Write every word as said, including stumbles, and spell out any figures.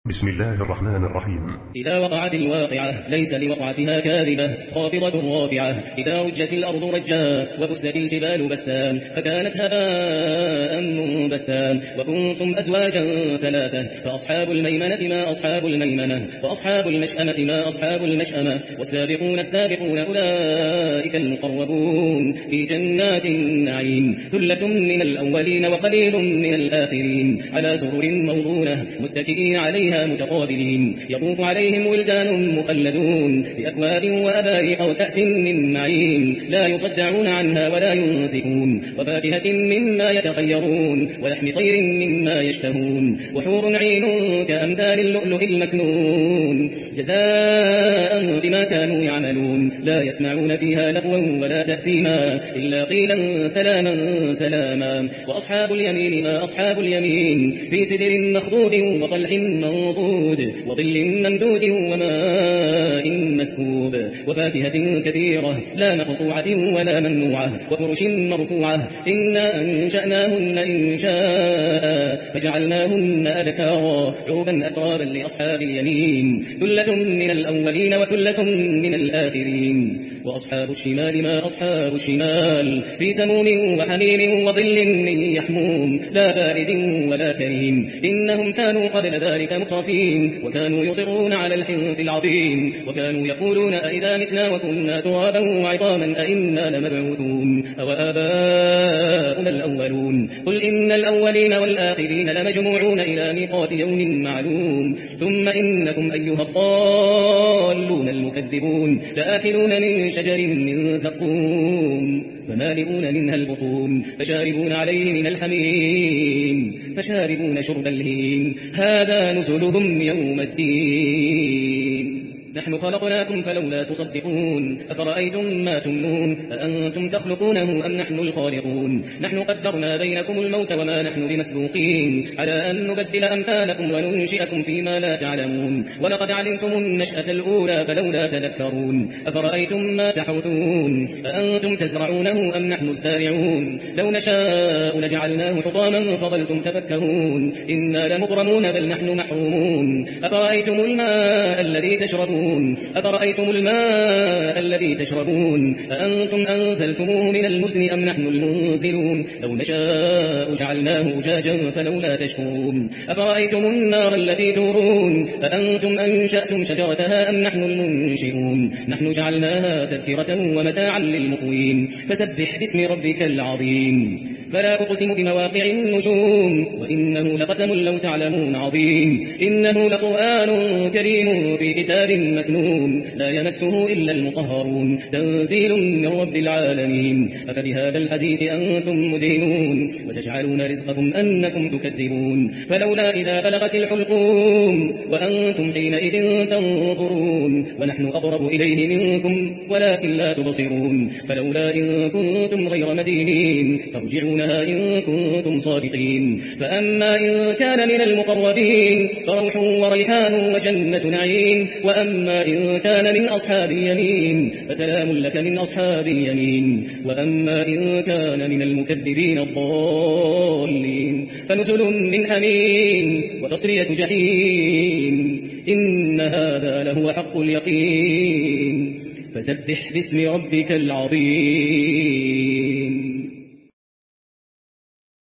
بسم الله الرحمن الرحيم. إذا وقعت الواقعة ليس لوقعتها كاذبة خافضة رافعة. إذا رجت الأرض رجا وبست الجبال بسا فكانت هباء منبثا. وكنتم أزواجا ثلاثة فأصحاب الميمنة ما أصحاب الميمنة وأصحاب المشأمة ما أصحاب المشأمة. والسابقون السابقون أولئك المقربون في جنات النعيم. ثلة من الأولين وقليل من الآخرين على سرر موضونة متكئين عليها متقابلين. يطوف عليهم ولدان مخلدون بأكواب وأباريق وكأس من معين لا يصدعون عنها ولا ينزفون. وفاكهة مما يتخيرون ولحم طير مما يشتهون. وحور عين كأمثال اللؤلؤ المكنون جزاء بما كانوا يعملون. لا يسمعون فيها لغوا ولا تأثيما إلا قيلا سلاما سلاما. وأصحاب اليمين ما أصحاب اليمين في سدر مخضود وطلح منضود وظل ممدود وماء مسكوب. وفاكهة كثيرة لا مقطوعة ولا ممنوعة وفرش مرفوعة. إنا أنشأناهن إنشاء فجعلناهن أبكارا عربا أترابا لأصحاب اليمين. ثلة من الأولين وثلة من الآخرين. وأصحاب الشمال ما أصحاب الشمال في سموم وحميم وظل من يحموم لا بارد ولا كريم. إنهم كانوا قبل ذلك مترفين وكانوا يصرون على الحنث العظيم. وكانوا يقولون أئذا متنا وكنا ترابا وعظاما أئنا لمبعوثون أو آباؤنا الأولون. قل إن الأولين والآخرين لمجموعون إلى ميقات يوم معلوم. ثم إنكم أيها الضالون المكذبون لآكلون من شجر من زقوم فمالئون منها البطون فشاربون عليه من الحميم فشاربون شرب الهيم. هذا نزلهم يوم الدين. نحن خلقناكم فلولا تصدقون. أفرأيتم ما تمنون أأنتم تخلقونه أم نحن الخالقون. نحن قدرنا بينكم الموت وما نحن بمسبوقين على أن نبدل أمثالكم وننشئكم فيما لا تعلمون. ولقد علمتم النشأة الأولى فلولا تذكرون. أفرأيتم ما تحوثون أأنتم تزرعونه أم نحن الزارعون. لو نشاء لجعلناه حطاما فظلتم تفكهون. إنا لمغرمون بل نحن محرومون. أفرأيتم الماء الذي تشربون أفرأيتم الماء الذي تشربون أأنتم أنزلتموه من المزن أم نحن المنزلون. لو نشاء جعلناه أجاجا فلولا تشكرون. أفرأيتم النار التي تورون أأنتم أنشأتم شجرتها أم نحن المنشئون. نحن جعلناها تذكرة ومتاعا للمقوين. فسبح باسم ربك العظيم. فلا أقسم بمواقع النجوم وإنه لقسم لو تعلمون عظيم. إنه لقرآن كريم في كتاب مكنون لا يمسه إلا المطهرون تنزيل من رب العالمين. أفبهذا الحديث أنتم مدهنون وتجعلون رزقكم أنكم تكذبون. فلولا إذا بلغت الحلقوم وأنتم حينئذ تنظرون ونحن أقرب إليه منكم ولكن لا تبصرون. فلولا إن كنتم غير مدينين ترجعونها إن كنتم صادقين. فأما إن كان من المقربين فروح وريحان وجنة نعيم. وأما إن كان من أصحاب اليمين فسلام لك من أصحاب اليمين. وأما إن كان من المكذبين الضالين فنزل من حميم وتصلية جحيم. إن هذا لهو حق اليقين. فسبح باسم ربك العظيم.